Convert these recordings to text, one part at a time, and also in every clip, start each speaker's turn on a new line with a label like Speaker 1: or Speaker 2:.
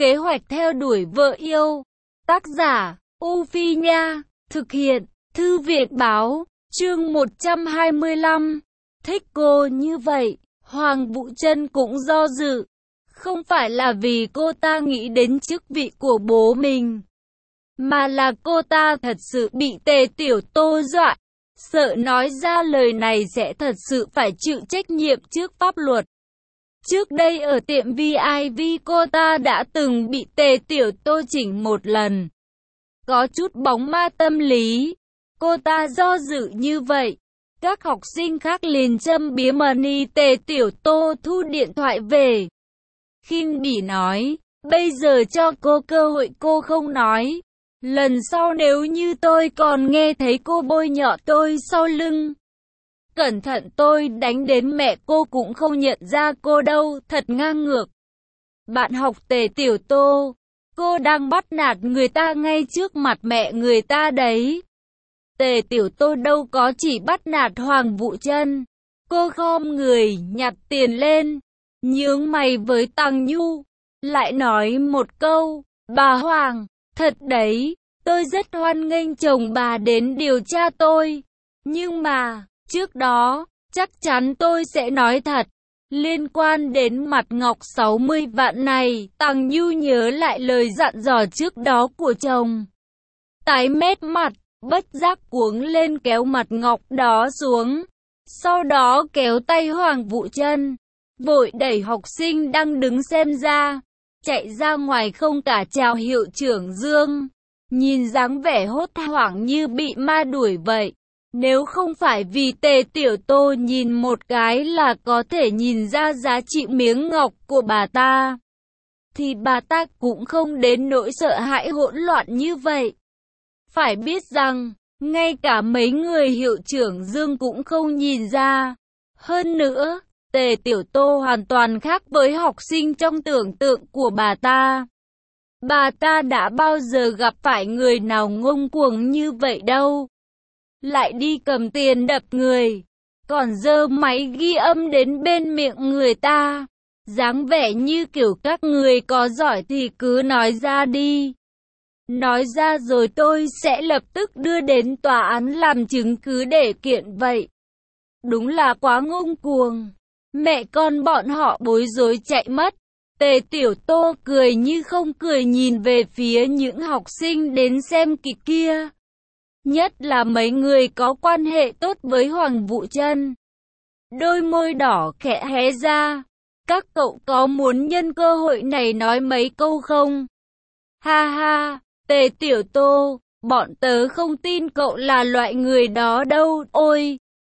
Speaker 1: Kế hoạch theo đuổi vợ yêu. Tác giả, U Phi Nha. Thực hiện, Thư viện Báo. Chương 125. Thích cô như vậy, Hoàng Vũ Chân cũng do dự. Không phải là vì cô ta nghĩ đến chức vị của bố mình, mà là cô ta thật sự bị Tề Tiểu Tô dọa, sợ nói ra lời này sẽ thật sự phải chịu trách nhiệm trước pháp luật. Trước đây ở tiệm VIP cô ta đã từng bị Tề Tiểu Tô chỉnh một lần. Có chút bóng ma tâm lý, cô ta do dự như vậy. Các học sinh khác liền châm biếm mani Tề Tiểu Tô thu điện thoại về. Khinh bỉ nói, bây giờ cho cô cơ hội cô không nói. Lần sau nếu như tôi còn nghe thấy cô bôi nhọ tôi sau lưng, cẩn thận tôi đánh đến mẹ cô cũng không nhận ra cô đâu, thật ngang ngược. Bạn học Tề Tiểu Tô, cô đang bắt nạt người ta ngay trước mặt mẹ người ta đấy. Tề Tiểu Tô đâu có chỉ bắt nạt Hoàng Vũ Chân. Cô khom người, nhặt tiền lên, nhướng mày với Tăng Nhu, lại nói một câu, bà Hoàng, thật đấy, tôi rất hoan nghênh chồng bà đến điều tra tôi. Nhưng mà, trước đó, chắc chắn tôi sẽ nói thật. Liên quan đến mặt ngọc 60 vạn này, Tăng Nhu nhớ lại lời dặn dò trước đó của chồng. Tái mét mặt, bất giác cuống lên kéo mặt ngọc đó xuống. Sau đó kéo tay Hoàng Vũ Chân, vội đẩy học sinh đang đứng xem ra, chạy ra ngoài không cả chào hiệu trưởng Dương. Nhìn dáng vẻ hốt hoảng như bị ma đuổi vậy. Nếu không phải vì Tề Tiểu Tô nhìn một cái là có thể nhìn ra giá trị miếng ngọc của bà ta, thì bà ta cũng không đến nỗi sợ hãi hỗn loạn như vậy. Phải biết rằng, ngay cả mấy người hiệu trưởng Dương cũng không nhìn ra. Hơn nữa, Tề Tiểu Tô hoàn toàn khác với học sinh trong tưởng tượng của bà ta. Bà ta đã bao giờ gặp phải người nào ngông cuồng như vậy đâu. Lại đi cầm tiền đập người, còn giơ máy ghi âm đến bên miệng người ta. Dáng vẻ như kiểu các người có giỏi thì cứ nói ra đi. Nói ra rồi tôi sẽ lập tức đưa đến tòa án làm chứng cứ để kiện vậy. Đúng là quá ngông cuồng. Mẹ con bọn họ bối rối chạy mất. Tề Tiểu Tô cười như không cười nhìn về phía những học sinh đến xem kịch kia. Nhất là mấy người có quan hệ tốt với Hoàng Vũ Chân. Đôi môi đỏ khẽ hé ra. Các cậu có muốn nhân cơ hội này nói mấy câu không? Ha ha, Tề Tiểu Tô, bọn tớ không tin cậu là loại người đó đâu. Ôi,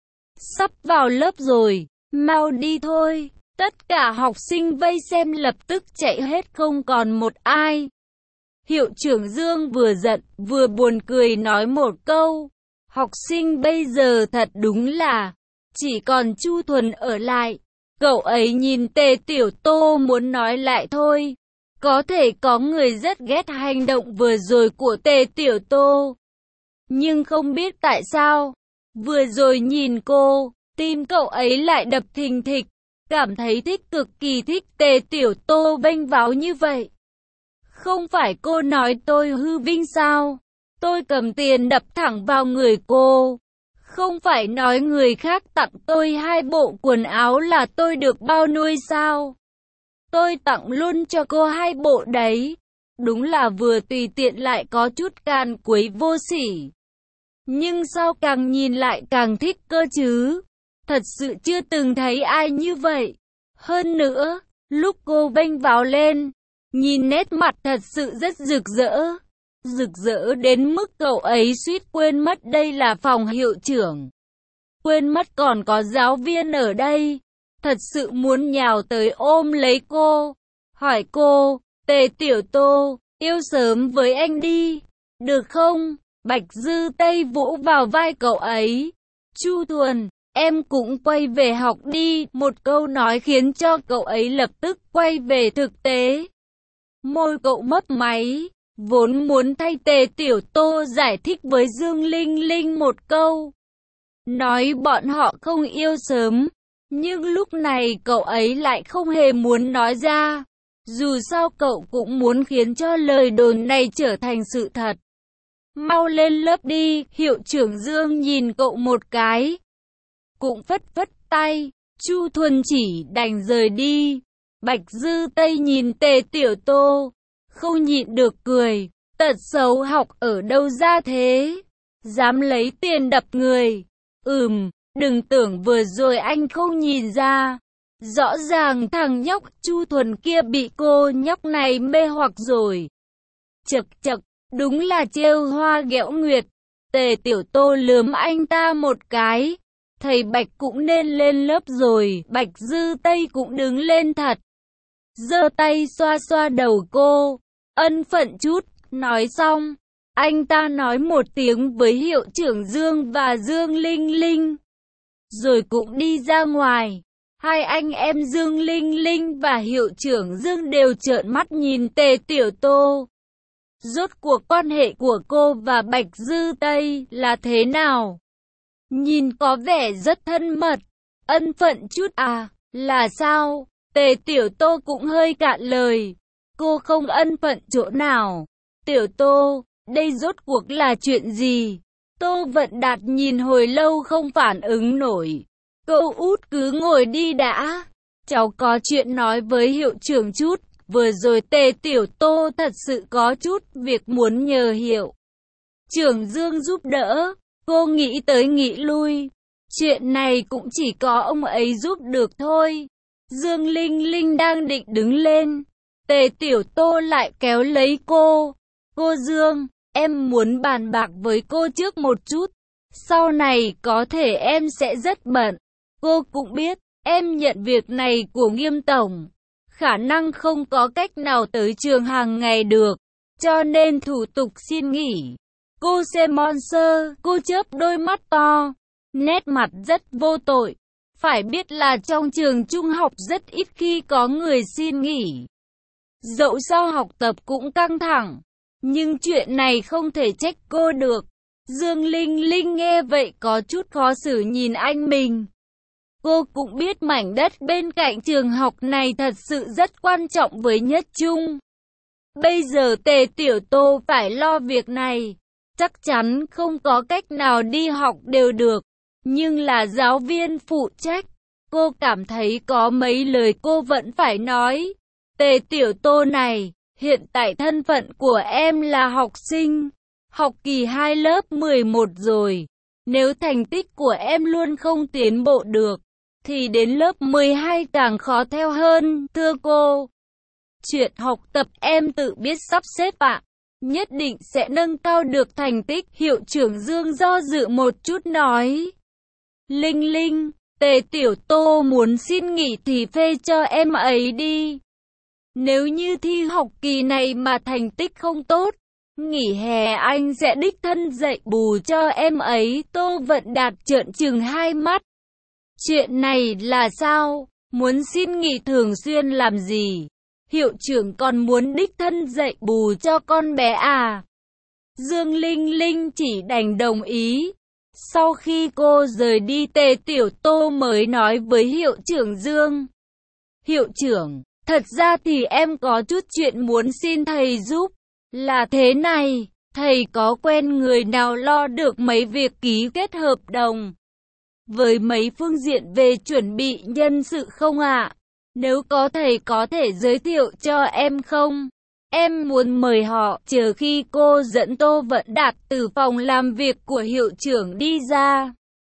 Speaker 1: sắp vào lớp rồi, mau đi thôi. Tất cả học sinh vây xem lập tức chạy hết không còn một ai. Hiệu trưởng Dương vừa giận vừa buồn cười nói một câu. Học sinh bây giờ thật đúng là chỉ còn Chu Thuần ở lại. Cậu ấy nhìn Tề Tiểu Tô muốn nói lại thôi. Có thể có người rất ghét hành động vừa rồi của Tề Tiểu Tô. Nhưng không biết tại sao, vừa rồi nhìn cô, tim cậu ấy lại đập thình thịch. Cảm thấy thích, cực kỳ thích Tề Tiểu Tô vênh váo như vậy. Không phải cô nói tôi hư vinh sao? Tôi cầm tiền đập thẳng vào người cô. Không phải nói người khác tặng tôi 2 bộ quần áo là tôi được bao nuôi sao? Tôi tặng luôn cho cô 2 bộ đấy. Đúng là vừa tùy tiện lại có chút càn quấy vô sỉ. Nhưng sao càng nhìn lại càng thích cơ chứ? Thật sự chưa từng thấy ai như vậy. Hơn nữa, lúc cô vênh váo lên, nhìn nét mặt thật sự rất rực rỡ. Rực rỡ đến mức cậu ấy suýt quên mất đây là phòng hiệu trưởng. Quên mất còn có giáo viên ở đây. Thật sự muốn nhào tới ôm lấy cô. Hỏi cô, Tề Tiểu Tô, yêu sớm với anh đi, được không? Bạch Dư Tây vỗ vào vai cậu ấy. Chu Thuần, em cũng quay về học đi. Một câu nói khiến cho cậu ấy lập tức quay về thực tế. Môi cậu mấp máy, vốn muốn thay Tề Tiểu Tô giải thích với Dương Linh Linh một câu, nói bọn họ không yêu sớm. Nhưng lúc này cậu ấy lại không hề muốn nói ra. Dù sao cậu cũng muốn khiến cho lời đồn này trở thành sự thật. Mau lên lớp đi, hiệu trưởng Dương nhìn cậu một cái. Cũng phất phất tay, Chu Thuần chỉ đành rời đi. Bạch Dư Tây nhìn Tề Tiểu Tô, không nhịn được cười. Tật xấu học ở đâu ra thế? Dám lấy tiền đập người. Đừng tưởng vừa rồi anh không nhìn ra. Rõ ràng thằng nhóc Chu Thuần kia bị cô nhóc này mê hoặc rồi. Chậc chậc, đúng là trêu hoa ghẹo nguyệt. Tề Tiểu Tô lườm anh ta một cái. Thầy Bạch cũng nên lên lớp rồi. Bạch Dư Tây cũng đứng lên thật. Giơ tay xoa xoa đầu cô. Ân phận chút. Nói xong, anh ta nói một tiếng với hiệu trưởng Dương và Dương Linh Linh. Rồi cũng đi ra ngoài. Hai anh em Dương Linh Linh và hiệu trưởng Dương đều trợn mắt nhìn Tề Tiểu Tô. Rốt cuộc quan hệ của cô và Bạch Dư Tây là thế nào? Nhìn có vẻ rất thân mật. Ân phận chút à, là sao? Tề Tiểu Tô cũng hơi cạn lời. Cô không ân phận chỗ nào. Tiểu Tô, đây rốt cuộc là chuyện gì? Tô Vận Đạt nhìn hồi lâu không phản ứng nổi. Cậu út cứ ngồi đi đã. Cháu có chuyện nói với hiệu trưởng chút. Vừa rồi Tề Tiểu Tô thật sự có chút việc muốn nhờ hiệu trưởng Dương giúp đỡ. Cô nghĩ tới nghĩ lui. Chuyện này cũng chỉ có ông ấy giúp được thôi. Dương Linh Linh đang định đứng lên. Tề Tiểu Tô lại kéo lấy cô. Cô Dương, em muốn bàn bạc với cô trước một chút. Sau này có thể em sẽ rất bận. Cô cũng biết, em nhận việc này của Nghiêm Tổng. Khả năng không có cách nào tới trường hàng ngày được. Cho nên thủ tục xin nghỉ. Cô Semonser, cô chớp đôi mắt to. Nét mặt rất vô tội. Phải biết là trong trường trung học rất ít khi có người xin nghỉ. Dẫu sao học tập cũng căng thẳng. Nhưng chuyện này không thể trách cô được. Dương Linh Linh nghe vậy có chút khó xử nhìn anh mình. Cô cũng biết mảnh đất bên cạnh trường học này thật sự rất quan trọng với Nhất Trung. Bây giờ Tề Tiểu Tô phải lo việc này. Chắc chắn không có cách nào đi học đều được. Nhưng là giáo viên phụ trách. Cô cảm thấy có mấy lời cô vẫn phải nói. Tề Tiểu Tô này, hiện tại thân phận của em là học sinh. Học kỳ 2 lớp 11 rồi. Nếu thành tích của em luôn không tiến bộ được, thì đến lớp 12 càng khó theo hơn, thưa cô. Chuyện học tập em tự biết sắp xếp ạ. Nhất định sẽ nâng cao được thành tích. Hiệu trưởng Dương do dự một chút nói. Linh Linh, Tề Tiểu Tô muốn xin nghỉ thì phê cho em ấy đi. Nếu như thi học kỳ này mà thành tích không tốt, nghỉ hè anh sẽ đích thân dạy bù cho em ấy. Tô Vận Đạt trợn trừng hai mắt. Chuyện này là sao? Muốn xin nghỉ thường xuyên làm gì? Hiệu trưởng còn muốn đích thân dạy bù cho con bé à? Dương Linh Linh chỉ đành đồng ý. Sau khi cô rời đi Tề Tiểu Tô mới nói với hiệu trưởng Dương. Hiệu trưởng, thật ra thì em có chút chuyện muốn xin thầy giúp. Là thế này, thầy có quen người nào lo được mấy việc ký kết hợp đồng với mấy phương diện về chuẩn bị nhân sự không ạ? Nếu có thầy có thể giới thiệu cho em không? Em muốn mời họ. Chờ khi cô dẫn Tô Vận Đạt từ phòng làm việc của hiệu trưởng đi ra,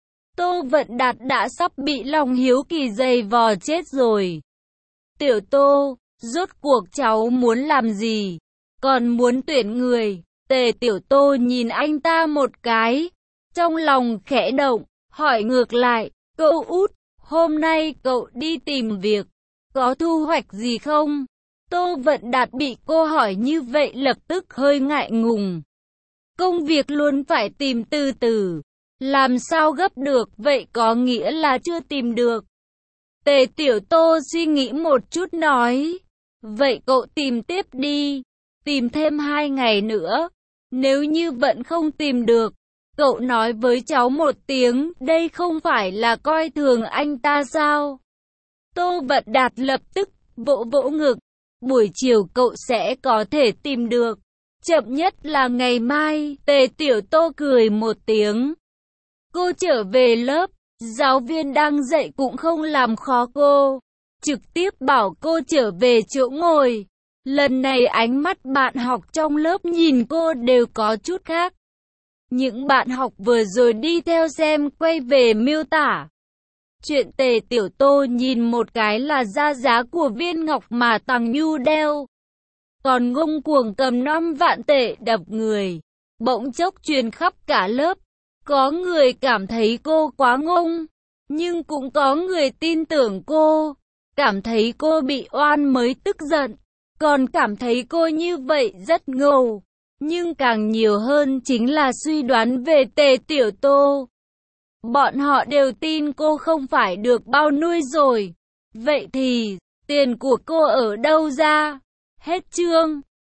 Speaker 1: Tô Vận Đạt đã sắp bị lòng hiếu kỳ dày vò chết rồi. Tiểu Tô, rốt cuộc cháu muốn làm gì? Còn muốn tuyển người? Tề Tiểu Tô nhìn anh ta một cái, trong lòng khẽ động, hỏi ngược lại, cậu út, hôm nay cậu đi tìm việc, có thu hoạch gì không? Tô Vận Đạt bị cô hỏi như vậy lập tức hơi ngại ngùng. Công việc luôn phải tìm từ từ, làm sao gấp được, vậy có nghĩa là chưa tìm được. Tề Tiểu Tô suy nghĩ một chút nói, vậy cậu tìm tiếp đi, tìm thêm 2 ngày nữa, nếu như vẫn không tìm được, cậu nói với cháu một tiếng, đây không phải là coi thường anh ta sao? Tô Vận Đạt lập tức vỗ vỗ ngực, buổi chiều cậu sẽ có thể tìm được. Chậm nhất là ngày mai. Tề Tiểu Tô cười một tiếng. Cô trở về lớp, giáo viên đang dạy cũng không làm khó cô, trực tiếp bảo cô trở về chỗ ngồi. Lần này ánh mắt bạn học trong lớp nhìn cô đều có chút khác. Những bạn học vừa rồi đi theo xem quay về miêu tả. Chuyện Tề Tiểu Tô nhìn một cái là ra giá của viên ngọc mà Tằng Nhu đeo. Còn ngông cuồng cầm 5 vạn tệ đập người. Bỗng chốc truyền khắp cả lớp. Có người cảm thấy cô quá ngông, nhưng cũng có người tin tưởng cô. Cảm thấy cô bị oan mới tức giận, còn cảm thấy cô như vậy rất ngầu. Nhưng càng nhiều hơn chính là suy đoán về Tề Tiểu Tô. Bọn họ đều tin cô không phải được bao nuôi rồi. Vậy thì, tiền của cô ở đâu ra? Hết chương.